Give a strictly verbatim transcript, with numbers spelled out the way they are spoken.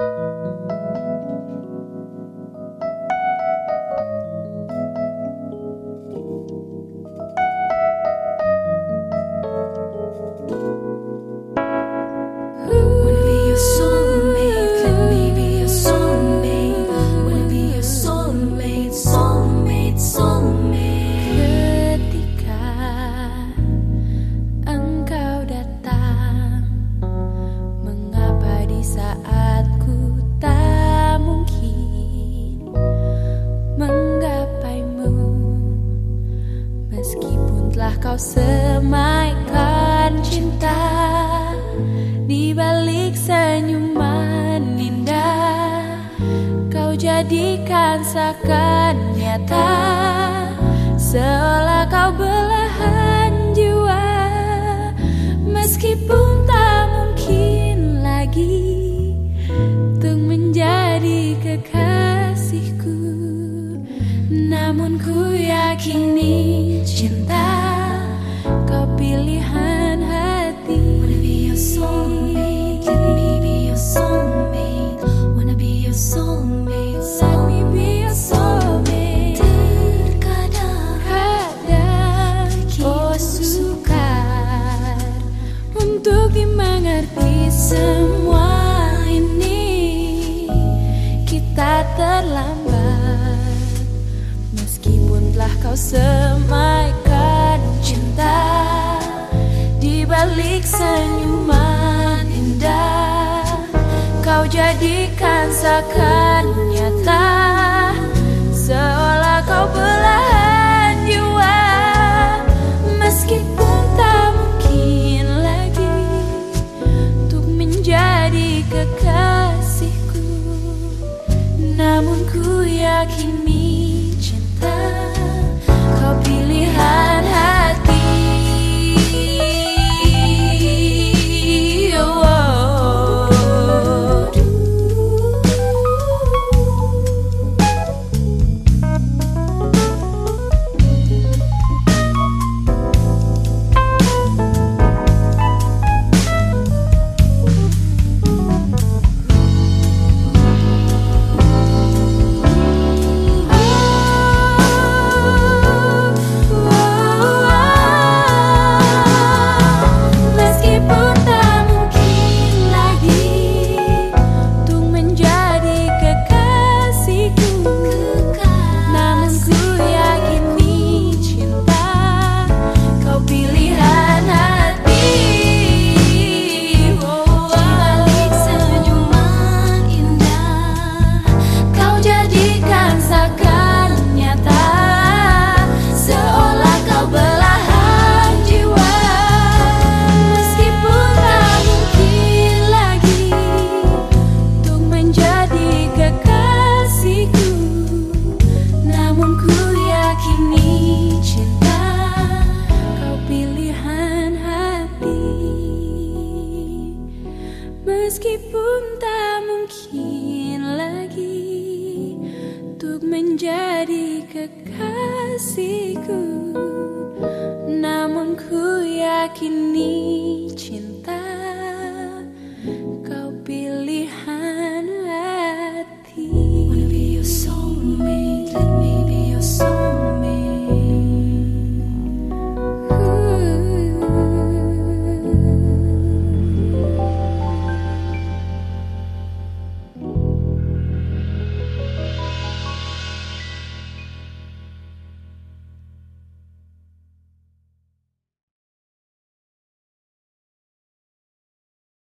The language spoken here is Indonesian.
Kau semaikan cinta di balik senyuman indah. Kau jadikan seakan nyata, seolah kau belahan jiwa. Meskipun tak mungkin lagi untuk menjadi kekasihku, namun ku yakini cinta pilihan hati. Wanna be your soulmate, let me be your soulmate. Wanna be your soulmate, let me be your soulmate. Terkadang, kadang oh sukar untuk dimengerti semua ini. Kita terlambat, meskipun telah kau semaikan cinta di balik senyuman indah. Kau jadikan seakan nyata, seolah kau belahan jiwa. Meskipun tak mungkin lagi untuk menjadi kekasihku, namun ku yakini cinta kau pilihan hati. Meskipun tak mungkin lagi untuk menjadi kekasihku, namun ku yakini